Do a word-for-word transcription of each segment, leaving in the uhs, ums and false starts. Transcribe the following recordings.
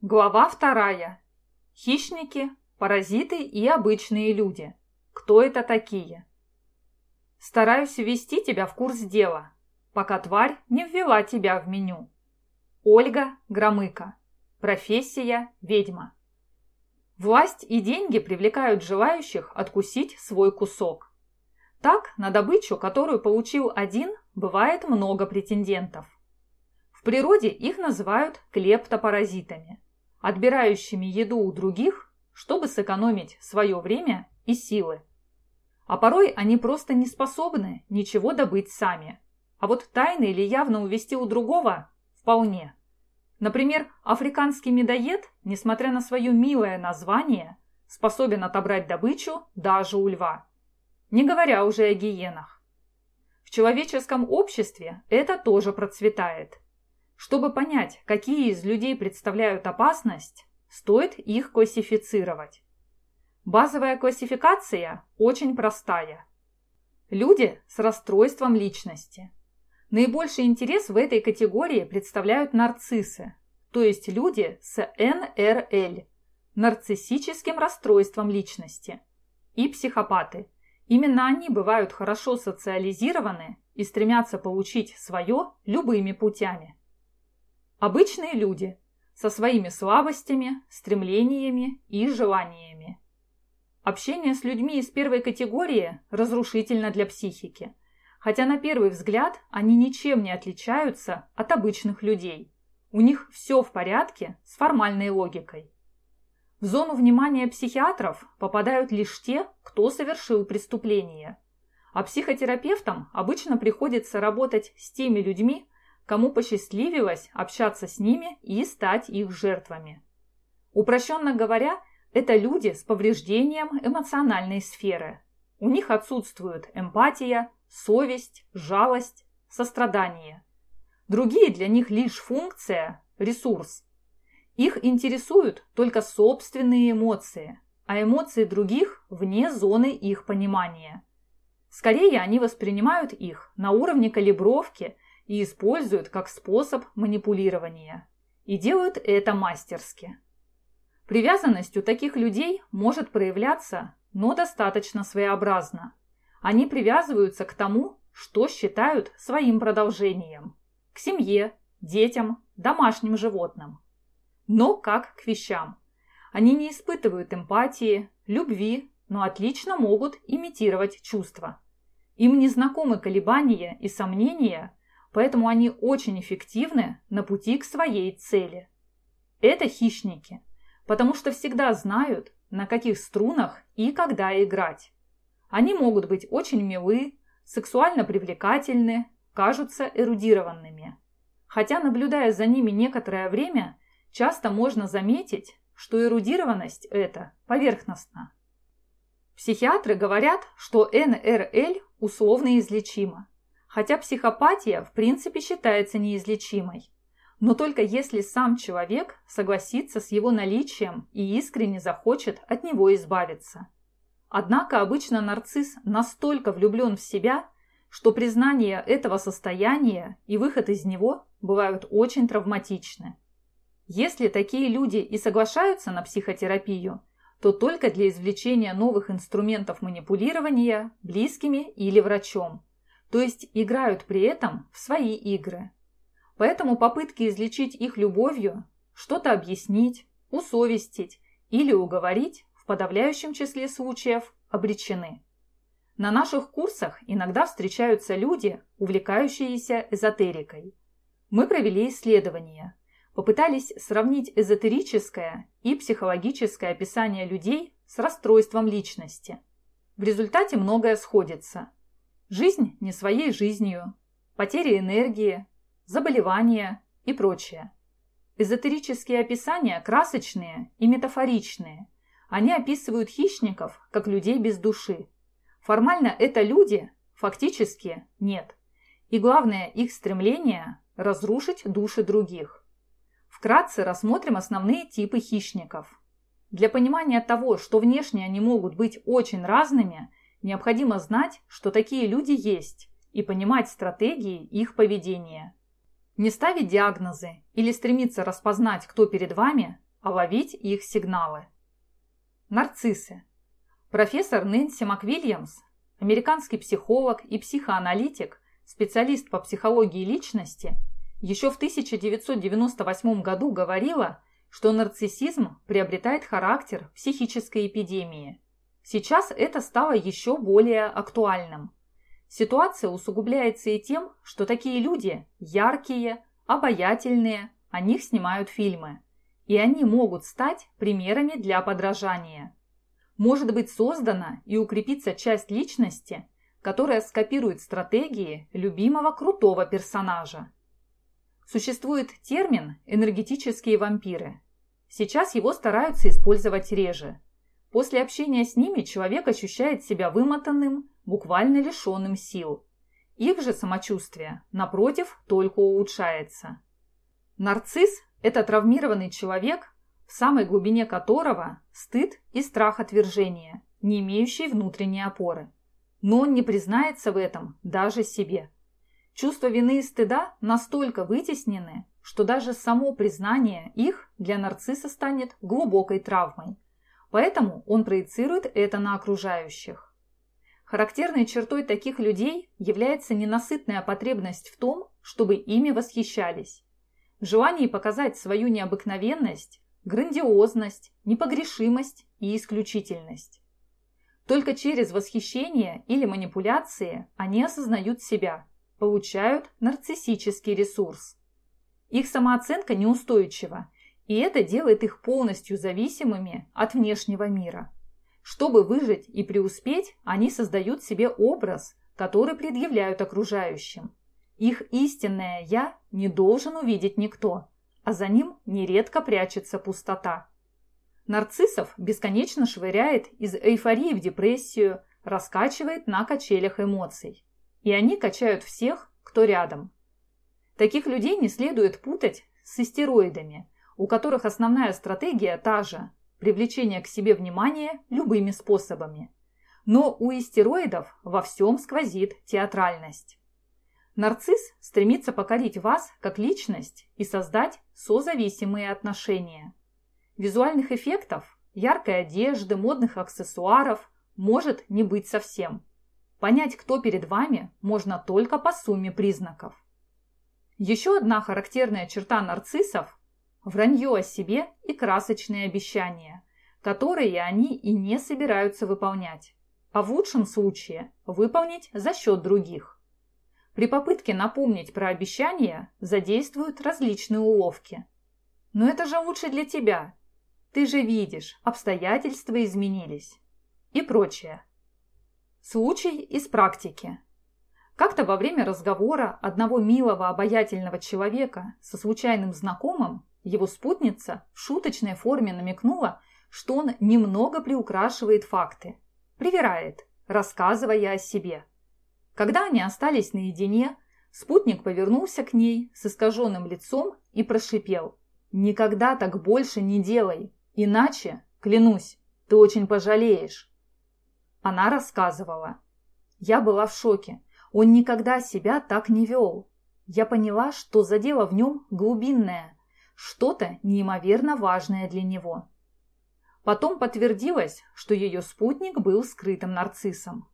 Глава вторая. Хищники, паразиты и обычные люди. Кто это такие? Стараюсь ввести тебя в курс дела, пока тварь не ввела тебя в меню. Ольга Громыко. Профессия ведьма. Власть и деньги привлекают желающих откусить свой кусок. Так, на добычу, которую получил один, бывает много претендентов. В природе их называют клептопаразитами, отбирающими еду у других, чтобы сэкономить свое время и силы. А порой они просто не способны ничего добыть сами. А вот тайно или явно увести у другого – вполне. Например, африканский медоед, несмотря на свое милое название, способен отобрать добычу даже у льва. Не говоря уже о гиенах. В человеческом обществе это тоже процветает. Чтобы понять, какие из людей представляют опасность, стоит их классифицировать. Базовая классификация очень простая. Люди с расстройством личности. Наибольший интерес в этой категории представляют нарциссы, то есть люди с эн эр эль, нарциссическим расстройством личности, и психопаты. Именно они бывают хорошо социализированы и стремятся получить свое любыми путями. Обычные люди со своими слабостями, стремлениями и желаниями. Общение с людьми из первой категории разрушительно для психики, хотя на первый взгляд они ничем не отличаются от обычных людей. У них все в порядке с формальной логикой. В зону внимания психиатров попадают лишь те, кто совершил преступление, а психотерапевтам обычно приходится работать с теми людьми, кому посчастливилось общаться с ними и стать их жертвами. Упрощенно говоря, это люди с повреждением эмоциональной сферы. У них отсутствуют эмпатия, совесть, жалость, сострадание. Другие для них лишь функция, ресурс. Их интересуют только собственные эмоции, а эмоции других вне зоны их понимания. Скорее они воспринимают их на уровне калибровки и используют как способ манипулирования. И делают это мастерски. Привязанность у таких людей может проявляться, но достаточно своеобразно. Они привязываются к тому, что считают своим продолжением. К семье, детям, домашним животным. Но как к вещам. Они не испытывают эмпатии, любви, но отлично могут имитировать чувства. Им не знакомы колебания и сомнения, поэтому они очень эффективны на пути к своей цели. Это хищники, потому что всегда знают, на каких струнах и когда играть. Они могут быть очень милы, сексуально привлекательны, кажутся эрудированными. Хотя, наблюдая за ними некоторое время, часто можно заметить, что эрудированность эта поверхностна. Психиатры говорят, что эн эр эль условно излечима. Хотя психопатия в принципе считается неизлечимой, но только если сам человек согласится с его наличием и искренне захочет от него избавиться. Однако обычно нарцисс настолько влюблен в себя, что признание этого состояния и выход из него бывают очень травматичны. Если такие люди и соглашаются на психотерапию, то только для извлечения новых инструментов манипулирования близкими или врачом. То есть играют при этом в свои игры. Поэтому попытки излечить их любовью, что-то объяснить, усовестить или уговорить в подавляющем числе случаев обречены. На наших курсах иногда встречаются люди, увлекающиеся эзотерикой. Мы провели исследования, попытались сравнить эзотерическое и психологическое описание людей с расстройством личности. В результате многое сходится. Жизнь не своей жизнью, потеря энергии, заболевания и прочее. Эзотерические описания красочные и метафоричные. Они описывают хищников как людей без души. Формально это люди, фактически нет. И главное их стремление – разрушить души других. Вкратце рассмотрим основные типы хищников. Для понимания того, что внешне они могут быть очень разными, необходимо знать, что такие люди есть, и понимать стратегии их поведения. Не ставить диагнозы или стремиться распознать, кто перед вами, а ловить их сигналы. Нарциссы. Профессор Нэнси МакВильямс, американский психолог и психоаналитик, специалист по психологии личности, еще в тысяча девятьсот девяносто восьмом году говорила, что нарциссизм приобретает характер психической эпидемии. Сейчас это стало еще более актуальным. Ситуация усугубляется и тем, что такие люди яркие, обаятельные, о них снимают фильмы, и они могут стать примерами для подражания. Может быть создана и укрепится часть личности, которая скопирует стратегии любимого крутого персонажа. Существует термин «энергетические вампиры». Сейчас его стараются использовать реже. После общения с ними человек ощущает себя вымотанным, буквально лишенным сил. Их же самочувствие, напротив, только улучшается. Нарцисс – это травмированный человек, в самой глубине которого стыд и страх отвержения, не имеющий внутренней опоры. Но он не признается в этом даже себе. Чувство вины и стыда настолько вытеснены, что даже само признание их для нарцисса станет глубокой травмой. Поэтому он проецирует это на окружающих. Характерной чертой таких людей является ненасытная потребность в том, чтобы ими восхищались. В желании показать свою необыкновенность, грандиозность, непогрешимость и исключительность. Только через восхищение или манипуляции они осознают себя, получают нарциссический ресурс. Их самооценка неустойчива, и это делает их полностью зависимыми от внешнего мира. Чтобы выжить и преуспеть, они создают себе образ, который предъявляют окружающим. Их истинное «я» не должен увидеть никто, а за ним нередко прячется пустота. Нарциссов бесконечно швыряет из эйфории в депрессию, раскачивает на качелях эмоций. И они качают всех, кто рядом. Таких людей не следует путать с истероидами, у которых основная стратегия та же – привлечение к себе внимания любыми способами. Но у истероидов во всем сквозит театральность. Нарцисс стремится покорить вас как личность и создать созависимые отношения. Визуальных эффектов, яркой одежды, модных аксессуаров может не быть совсем. Понять, кто перед вами, можно только по сумме признаков. Еще одна характерная черта нарциссов – вранье о себе и красочные обещания, которые они и не собираются выполнять, а в лучшем случае выполнить за счет других. При попытке напомнить про обещания задействуют различные уловки. «Но это же лучше для тебя. Ты же видишь, обстоятельства изменились». И прочее. Случай из практики. Как-то во время разговора одного милого обаятельного человека со случайным знакомым его спутница в шуточной форме намекнула, что он немного приукрашивает факты, привирает, рассказывая о себе. Когда они остались наедине, спутник повернулся к ней с искаженным лицом и прошипел: «Никогда так больше не делай, иначе, клянусь, ты очень пожалеешь». Она рассказывала: «Я была в шоке, он никогда себя так не вел. Я поняла, что задело в нем глубинное, что-то неимоверно важное для него». Потом подтвердилось, что ее спутник был скрытым нарциссом.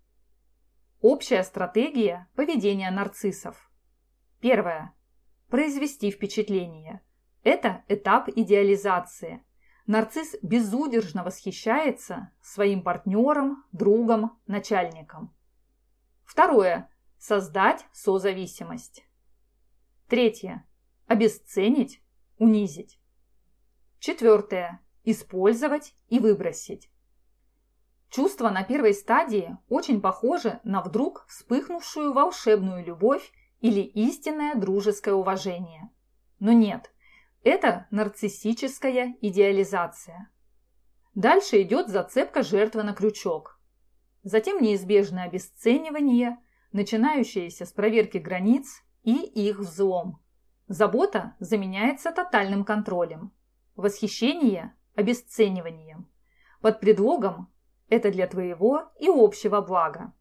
Общая стратегия поведения нарциссов. Первое. Произвести впечатление. Это этап идеализации. Нарцисс безудержно восхищается своим партнером, другом, начальником. Второе. Создать созависимость. Третье. Обесценить, унизить. Четвертое. Использовать и выбросить. Чувства на первой стадии очень похожи на вдруг вспыхнувшую волшебную любовь или истинное дружеское уважение. Но нет, это нарциссическая идеализация. Дальше идет зацепка жертвы на крючок. Затем неизбежное обесценивание, начинающееся с проверки границ и их взлом. Забота заменяется тотальным контролем. Восхищение – обесцениванием. Под предлогом «это для твоего и общего блага».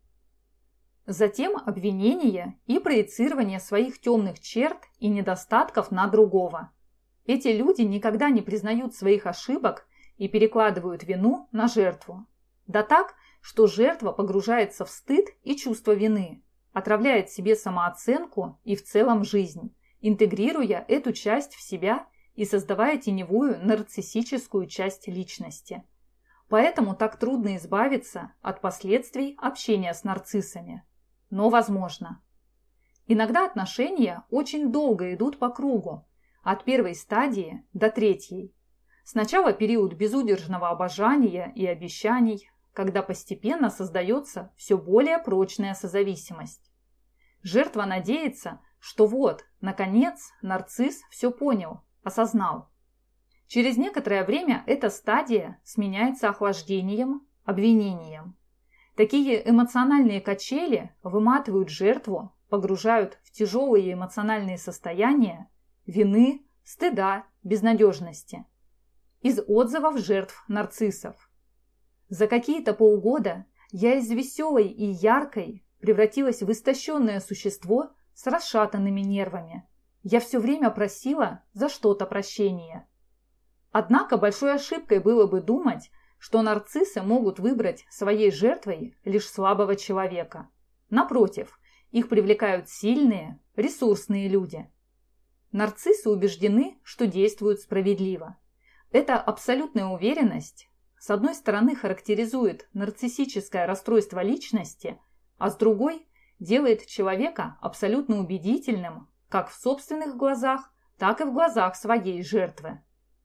Затем обвинение и проецирование своих темных черт и недостатков на другого. Эти люди никогда не признают своих ошибок и перекладывают вину на жертву. Да так, что жертва погружается в стыд и чувство вины, отравляет себе самооценку и в целом жизнь, интегрируя эту часть в себя и создавая теневую нарциссическую часть личности. Поэтому так трудно избавиться от последствий общения с нарциссами. Но возможно. Иногда отношения очень долго идут по кругу, от первой стадии до третьей. Сначала период безудержного обожания и обещаний, когда постепенно создается все более прочная созависимость. Жертва надеется, что вот, наконец, нарцисс все понял, осознал. Через некоторое время эта стадия сменяется охлаждением, обвинением. Такие эмоциональные качели выматывают жертву, погружают в тяжелые эмоциональные состояния вины, стыда, безнадежности. Из отзывов жертв нарциссов. За какие-то полгода я из веселой и яркой превратилась в истощенное существо с расшатанными нервами. Я все время просила за что-то прощения. Однако большой ошибкой было бы думать, что нарциссы могут выбрать своей жертвой лишь слабого человека. Напротив, их привлекают сильные, ресурсные люди. Нарциссы убеждены, что действуют справедливо. Эта абсолютная уверенность, с одной стороны, характеризует нарциссическое расстройство личности, а с другой делает человека абсолютно убедительным как в собственных глазах, так и в глазах своей жертвы.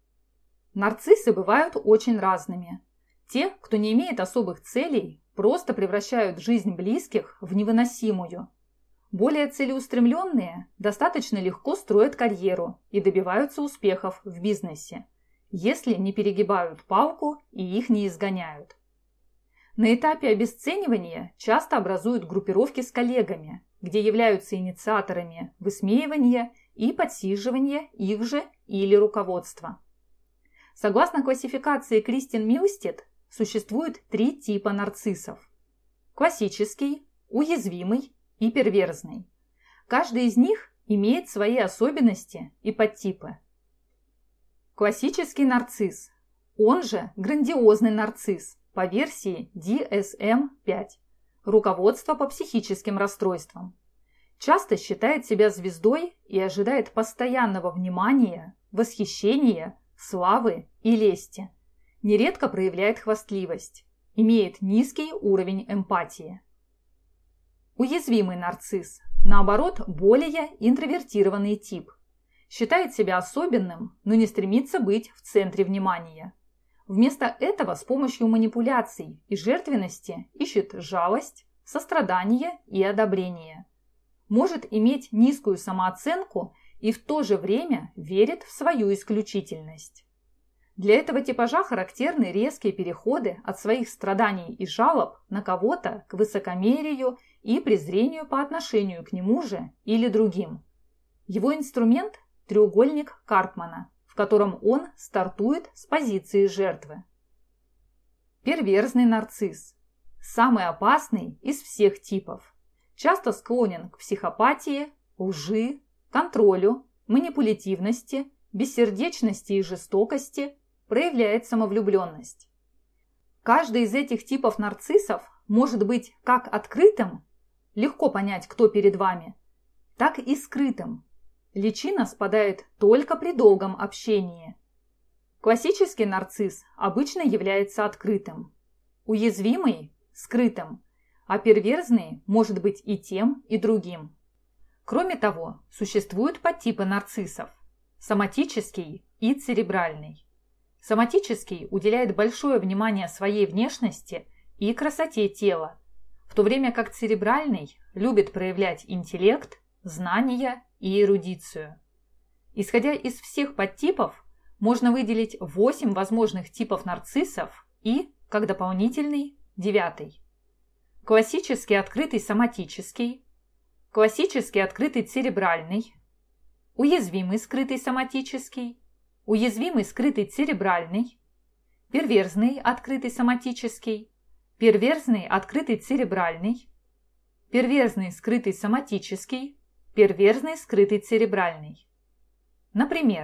Нарциссы бывают очень разными. Те, кто не имеет особых целей, просто превращают жизнь близких в невыносимую. Более целеустремленные достаточно легко строят карьеру и добиваются успехов в бизнесе, если не перегибают палку и их не изгоняют. На этапе обесценивания часто образуют группировки с коллегами, где являются инициаторами высмеивания и подсиживания их же или руководства. Согласно классификации Кристин Милстед, существует три типа нарциссов. Классический, уязвимый и перверзный. Каждый из них имеет свои особенности и подтипы. Классический нарцисс, он же грандиозный нарцисс по версии ди эс эм пять, руководство по психическим расстройствам. Часто считает себя звездой и ожидает постоянного внимания, восхищения, славы и лести. Нередко проявляет хвастливость, имеет низкий уровень эмпатии. Уязвимый нарцисс, наоборот, более интровертированный тип. Считает себя особенным, но не стремится быть в центре внимания. Вместо этого с помощью манипуляций и жертвенности ищет жалость, сострадание и одобрение. Может иметь низкую самооценку и в то же время верит в свою исключительность. Для этого типажа характерны резкие переходы от своих страданий и жалоб на кого-то к высокомерию и презрению по отношению к нему же или другим. Его инструмент – треугольник Карпмана, в котором он стартует с позиции жертвы. Перверзный нарцисс – самый опасный из всех типов. Часто склонен к психопатии, лжи, контролю, манипулятивности, бессердечности и жестокости, проявляет самовлюбленность. Каждый из этих типов нарциссов может быть как открытым, легко понять, кто перед вами, так и скрытым. Личина спадает только при долгом общении. Классический нарцисс обычно является открытым, уязвимый – скрытым, а перверзный может быть и тем, и другим. Кроме того, существуют подтипы нарциссов – соматический и церебральный. Соматический уделяет большое внимание своей внешности и красоте тела, в то время как церебральный любит проявлять интеллект, знания и эрудицию. Исходя из всех подтипов, можно выделить восемь возможных типов нарциссов и, как дополнительный, девятый. Классический открытый соматический, классический открытый церебральный, уязвимый скрытый соматический, уязвимый скрытый церебральный, перверзный открытый соматический, перверзный открытый церебральный, перверзный скрытый соматический, перверзный скрытый церебральный. Например,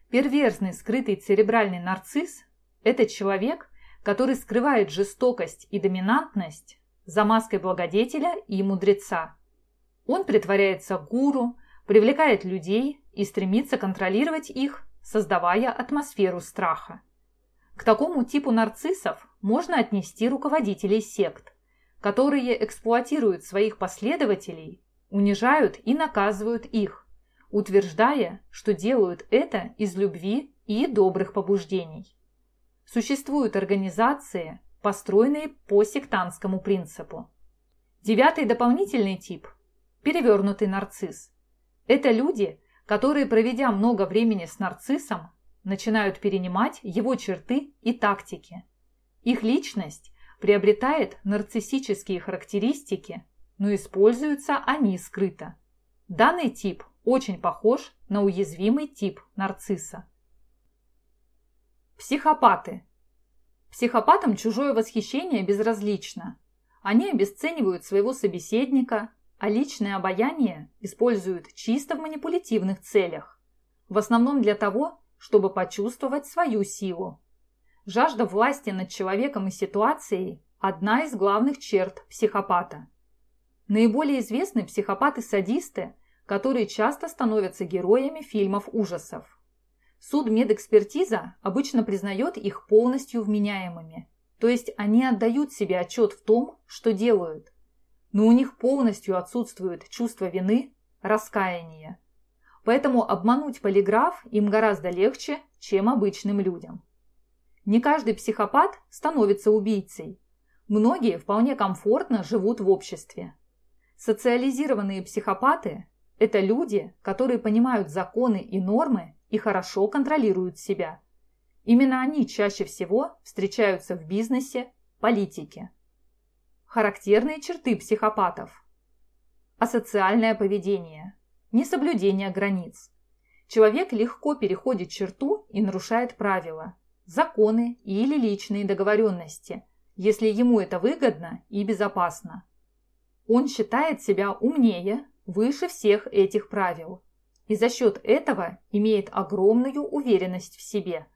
Перверзный скрытый церебральный нарцисс – это человек, который скрывает жестокость и доминантность за маской благодетеля и мудреца. Он притворяется гуру, привлекает людей и стремится контролировать их, создавая атмосферу страха. К такому типу нарциссов можно отнести руководителей сект, которые эксплуатируют своих последователей, унижают и наказывают их, утверждая, что делают это из любви и добрых побуждений. Существуют организации, построенные по сектантскому принципу. Девятый дополнительный тип – перевернутый нарцисс. Это люди, которые, проведя много времени с нарциссом, начинают перенимать его черты и тактики. Их личность приобретает нарциссические характеристики, но используются они скрыто. Данный тип очень похож на уязвимый тип нарцисса. Психопаты. Психопатам чужое восхищение безразлично. Они обесценивают своего собеседника, а личное обаяние используют чисто в манипулятивных целях. В основном для того, чтобы почувствовать свою силу. Жажда власти над человеком и ситуацией – одна из главных черт психопата. Наиболее известны психопаты-садисты, которые часто становятся героями фильмов ужасов. Судмедэкспертиза обычно признает их полностью вменяемыми, то есть они отдают себе отчет в том, что делают, но у них полностью отсутствует чувство вины, раскаяния. Поэтому обмануть полиграф им гораздо легче, чем обычным людям. Не каждый психопат становится убийцей. Многие вполне комфортно живут в обществе. Социализированные психопаты – это люди, которые понимают законы и нормы и хорошо контролируют себя. Именно они чаще всего встречаются в бизнесе, политике. Характерные черты психопатов. Асоциальное поведение. Несоблюдение границ. Человек легко переходит черту и нарушает правила, законы или личные договоренности, если ему это выгодно и безопасно. Он считает себя умнее, выше всех этих правил, и за счет этого имеет огромную уверенность в себе.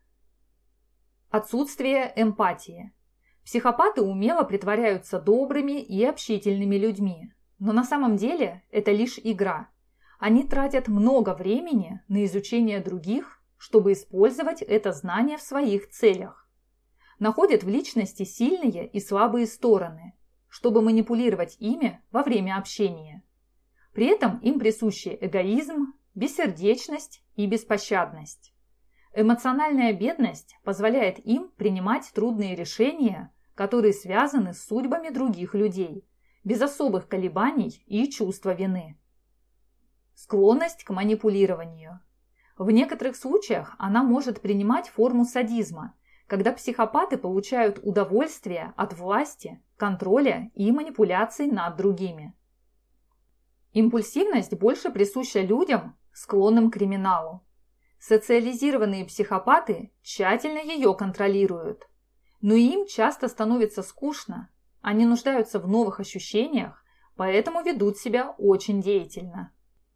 Отсутствие эмпатии. Психопаты умело притворяются добрыми и общительными людьми, но на самом деле это лишь игра. Они тратят много времени на изучение других, чтобы использовать это знание в своих целях. Находят в личности сильные и слабые стороны, чтобы манипулировать ими во время общения. При этом им присущи эгоизм, бессердечность и беспощадность. Эмоциональная бедность позволяет им принимать трудные решения, которые связаны с судьбами других людей, без особых колебаний и чувства вины. Склонность к манипулированию. В некоторых случаях она может принимать форму садизма, когда психопаты получают удовольствие от власти, контроля и манипуляций над другими. Импульсивность больше присуща людям, склонным к криминалу. Социализированные психопаты тщательно ее контролируют, но им часто становится скучно, они нуждаются в новых ощущениях, поэтому ведут себя очень деятельно.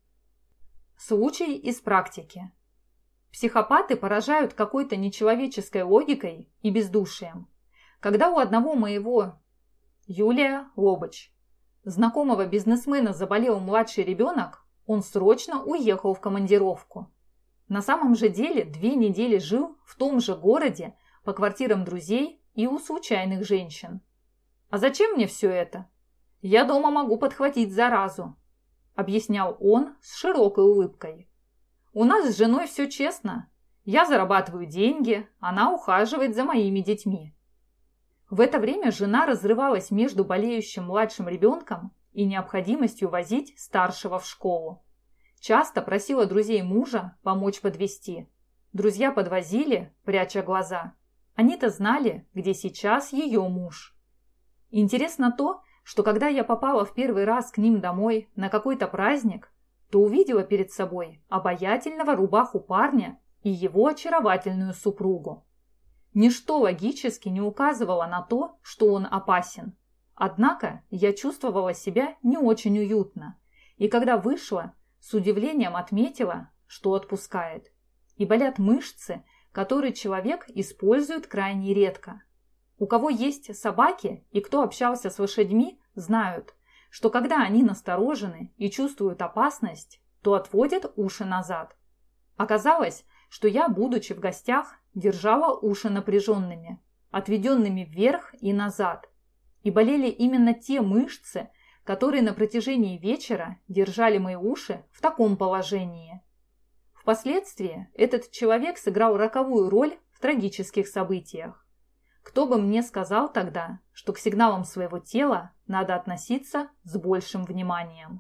Случай из практики. Психопаты поражают какой-то нечеловеческой логикой и бездушием. Когда у одного моего, Юлия Лобач, знакомого бизнесмена заболел младший ребенок, он срочно уехал в командировку. На самом же деле две недели жил в том же городе по квартирам друзей и у случайных женщин. «А зачем мне все это? Я дома могу подхватить заразу», объяснял он с широкой улыбкой. «У нас с женой все честно. Я зарабатываю деньги, она ухаживает за моими детьми». В это время жена разрывалась между болеющим младшим ребенком и необходимостью возить старшего в школу. Часто просила друзей мужа помочь подвезти. Друзья подвозили, пряча глаза. Они-то знали, где сейчас ее муж. Интересно то, что когда я попала в первый раз к ним домой на какой-то праздник, то увидела перед собой обаятельного рубаху парня и его очаровательную супругу. Ничто логически не указывало на то, что он опасен. Однако я чувствовала себя не очень уютно, и когда вышла, с удивлением отметила, что отпускает. и болят мышцы, которые человек использует крайне редко. У кого есть собаки и кто общался с лошадьми, знают, что когда они насторожены и чувствуют опасность, то отводят уши назад. Оказалось, что я, будучи в гостях, держала уши напряженными, отведенными вверх и назад, и болели именно те мышцы, которые на протяжении вечера держали мои уши в таком положении. Впоследствии этот человек сыграл роковую роль в трагических событиях. Кто бы мне сказал тогда, что к сигналам своего тела надо относиться с большим вниманием?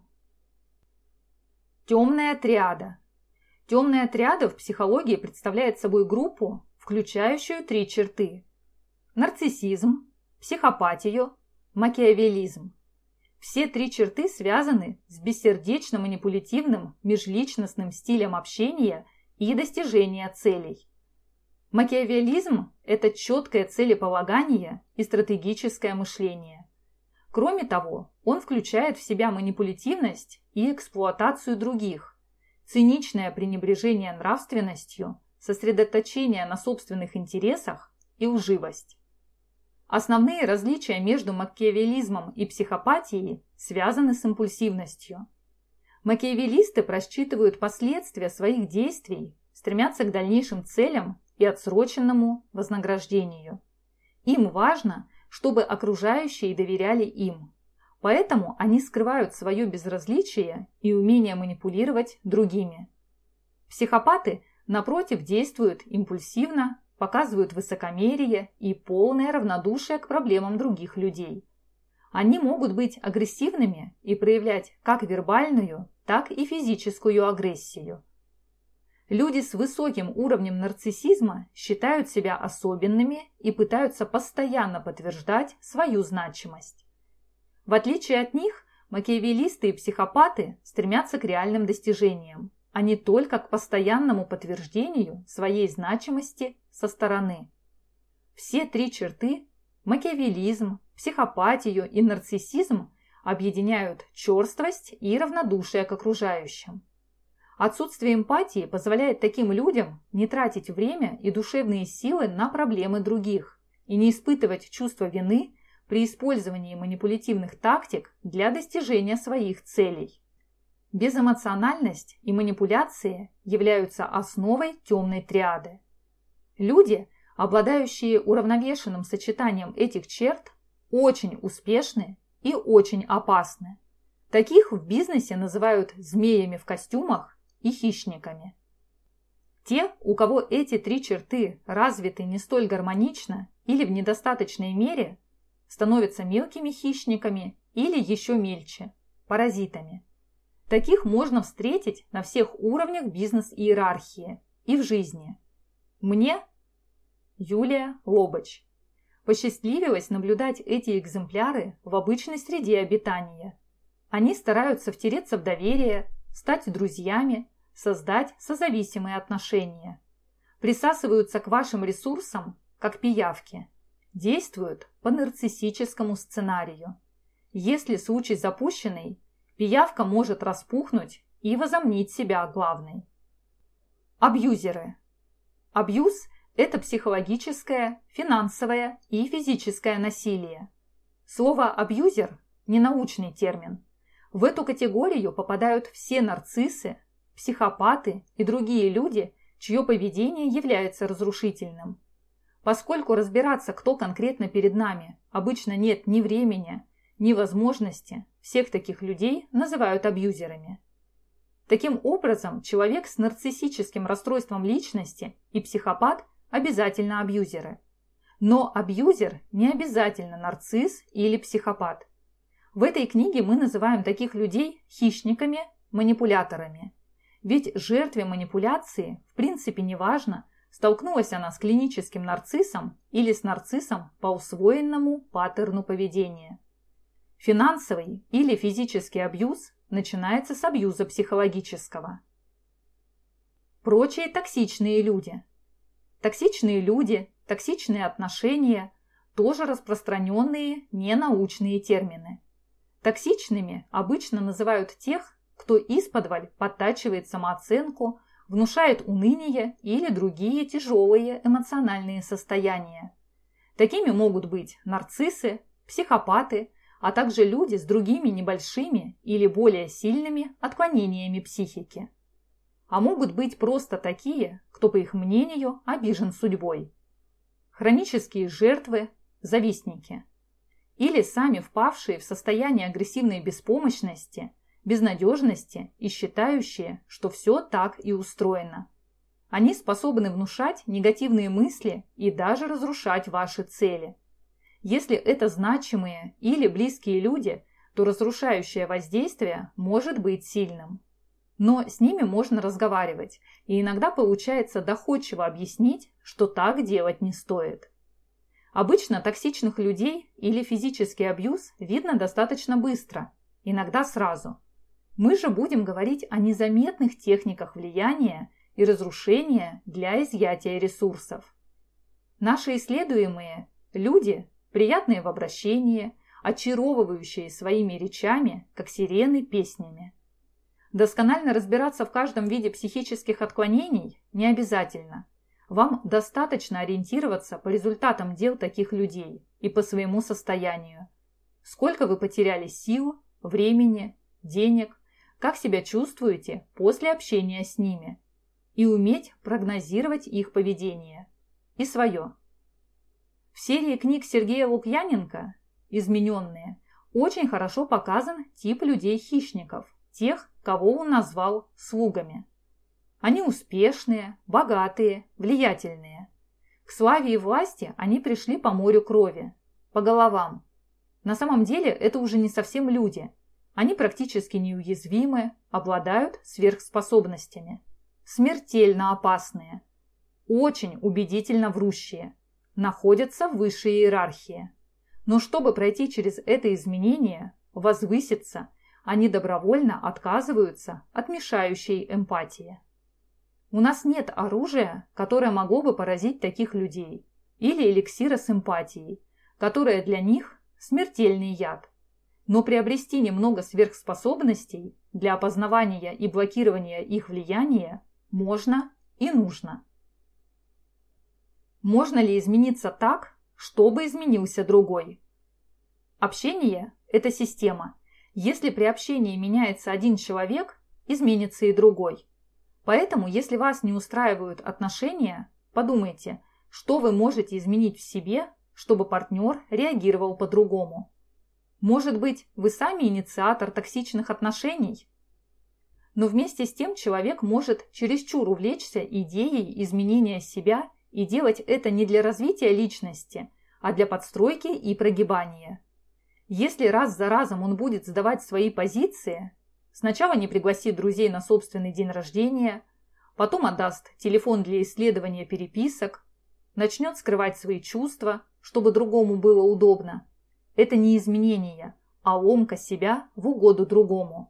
Темная триада. Темная триада в психологии представляет собой группу, включающую три черты: нарциссизм, психопатию, макиавеллизм. Все три черты связаны с бессердечно-манипулятивным межличностным стилем общения и достижения целей. Макиавеллизм – это четкое целеполагание и стратегическое мышление. Кроме того, он включает в себя манипулятивность и эксплуатацию других, циничное пренебрежение нравственностью, сосредоточение на собственных интересах и лживость. Основные различия между макиавеллизмом и психопатией связаны с импульсивностью. Макиавеллисты просчитывают последствия своих действий, стремятся к дальнейшим целям и отсроченному вознаграждению. Им важно, чтобы окружающие доверяли им. Поэтому они скрывают свое безразличие и умение манипулировать другими. Психопаты, напротив, действуют импульсивно, показывают высокомерие и полное равнодушие к проблемам других людей. Они могут быть агрессивными и проявлять как вербальную, так и физическую агрессию. Люди с высоким уровнем нарциссизма считают себя особенными и пытаются постоянно подтверждать свою значимость. В отличие от них, макиавеллисты и психопаты стремятся к реальным достижениям, а не только к постоянному подтверждению своей значимости со стороны. Все три черты – макиавеллизм, психопатию и нарциссизм – объединяют черствость и равнодушие к окружающим. Отсутствие эмпатии позволяет таким людям не тратить время и душевные силы на проблемы других и не испытывать чувство вины при использовании манипулятивных тактик для достижения своих целей. Безэмоциональность и манипуляции являются основой темной триады. Люди, обладающие уравновешенным сочетанием этих черт, очень успешны и очень опасны. Таких в бизнесе называют змеями в костюмах и хищниками. Те, у кого эти три черты развиты не столь гармонично или в недостаточной мере, становятся мелкими хищниками или еще мельче – паразитами. Таких можно встретить на всех уровнях бизнес-иерархии и в жизни. Мне, Юлия Лобач, посчастливилось наблюдать эти экземпляры в обычной среде обитания. Они стараются втереться в доверие, стать друзьями, создать созависимые отношения. Присасываются к вашим ресурсам, как пиявки. Действуют по нарциссическому сценарию. Если случай запущенный, пиявка может распухнуть и возомнить себя главной. Абьюзеры. Абьюз – это психологическое, финансовое и физическое насилие. Слово «абьюзер» – ненаучный термин. В эту категорию попадают все нарциссы, психопаты и другие люди, чье поведение является разрушительным. Поскольку разбираться, кто конкретно перед нами, обычно нет ни времени, ни возможности, всех таких людей называют абьюзерами. Таким образом, человек с нарциссическим расстройством личности и психопат обязательно абьюзеры. Но абьюзер не обязательно нарцисс или психопат. В этой книге мы называем таких людей хищниками, манипуляторами. Ведь жертве манипуляции в принципе не важно, столкнулась она с клиническим нарциссом или с нарциссом по усвоенному паттерну поведения. Финансовый или физический абьюз начинается с абьюза психологического. Прочие токсичные люди. Токсичные люди, токсичные отношения – тоже распространенные ненаучные термины. Токсичными обычно называют тех, кто исподволь подтачивает самооценку, внушает уныние или другие тяжелые эмоциональные состояния. Такими могут быть нарциссы, психопаты, а также люди с другими небольшими или более сильными отклонениями психики. А могут быть просто такие, кто, по их мнению, обижен судьбой. Хронические жертвы, завистники. Или сами впавшие в состояние агрессивной беспомощности, безнадежности и считающие, что все так и устроено. Они способны внушать негативные мысли и даже разрушать ваши цели. Если это значимые или близкие люди, то разрушающее воздействие может быть сильным. Но с ними можно разговаривать, и иногда получается доходчиво объяснить, что так делать не стоит. Обычно токсичных людей или физический абьюз видно достаточно быстро, иногда сразу. Мы же будем говорить о незаметных техниках влияния и разрушения для изъятия ресурсов. Наши исследуемые люди приятные в обращении, очаровывающие своими речами, как сирены песнями. Досконально разбираться в каждом виде психических отклонений не обязательно. Вам достаточно ориентироваться по результатам дел таких людей и по своему состоянию. Сколько вы потеряли сил, времени, денег, как себя чувствуете после общения с ними. И уметь прогнозировать их поведение. И свое. В серии книг Сергея Лукьяненко «Измененные» очень хорошо показан тип людей-хищников, тех, кого он назвал слугами. Они успешные, богатые, влиятельные. К славе и власти они пришли по морю крови, по головам. На самом деле это уже не совсем люди. Они практически неуязвимы, обладают сверхспособностями. Смертельно опасные, очень убедительно врущие, находятся в высшей иерархии. Но чтобы пройти через это изменение, возвыситься, они добровольно отказываются от мешающей эмпатии. У нас нет оружия, которое могло бы поразить таких людей, или эликсира с эмпатией, которое для них смертельный яд. Но приобрести немного сверхспособностей для опознавания и блокирования их влияния можно и нужно. Можно ли измениться так, чтобы изменился другой? Общение – это система. Если при общении меняется один человек, изменится и другой. Поэтому, если вас не устраивают отношения, подумайте, что вы можете изменить в себе, чтобы партнер реагировал по-другому. Может быть, вы сами инициатор токсичных отношений? Но вместе с тем человек может чересчур увлечься идеей изменения себя и делать это не для развития личности, а для подстройки и прогибания. Если раз за разом он будет сдавать свои позиции, сначала не пригласит друзей на собственный день рождения, потом отдаст телефон для исследования переписок, начнет скрывать свои чувства, чтобы другому было удобно, это не изменение, а ломка себя в угоду другому.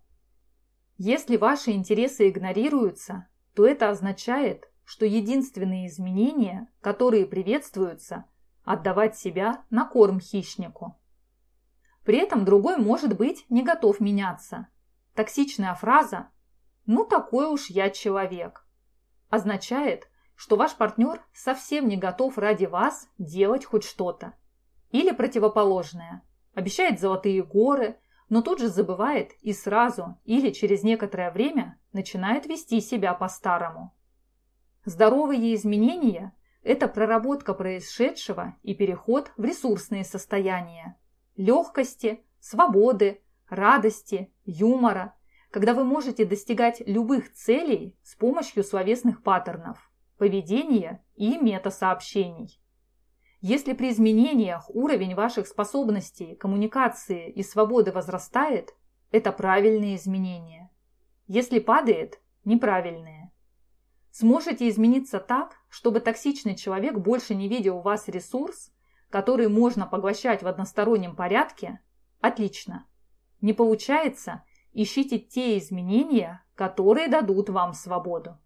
Если ваши интересы игнорируются, то это означает, что единственные изменения, которые приветствуются, отдавать себя на корм хищнику. При этом другой может быть не готов меняться. Токсичная фраза «ну такой уж я человек» означает, что ваш партнер совсем не готов ради вас делать хоть что-то. Или противоположное, обещает золотые горы, но тут же забывает и сразу или через некоторое время начинает вести себя по-старому. Здоровые изменения – это проработка происшедшего и переход в ресурсные состояния, легкости, свободы, радости, юмора, когда вы можете достигать любых целей с помощью словесных паттернов, поведения и метасообщений. Если при изменениях уровень ваших способностей, коммуникации и свободы возрастает, это правильные изменения. Если падает – неправильные. Сможете измениться так, чтобы токсичный человек больше не видел в вас ресурс, который можно поглощать в одностороннем порядке? Отлично. Не получается? Ищите те изменения, которые дадут вам свободу.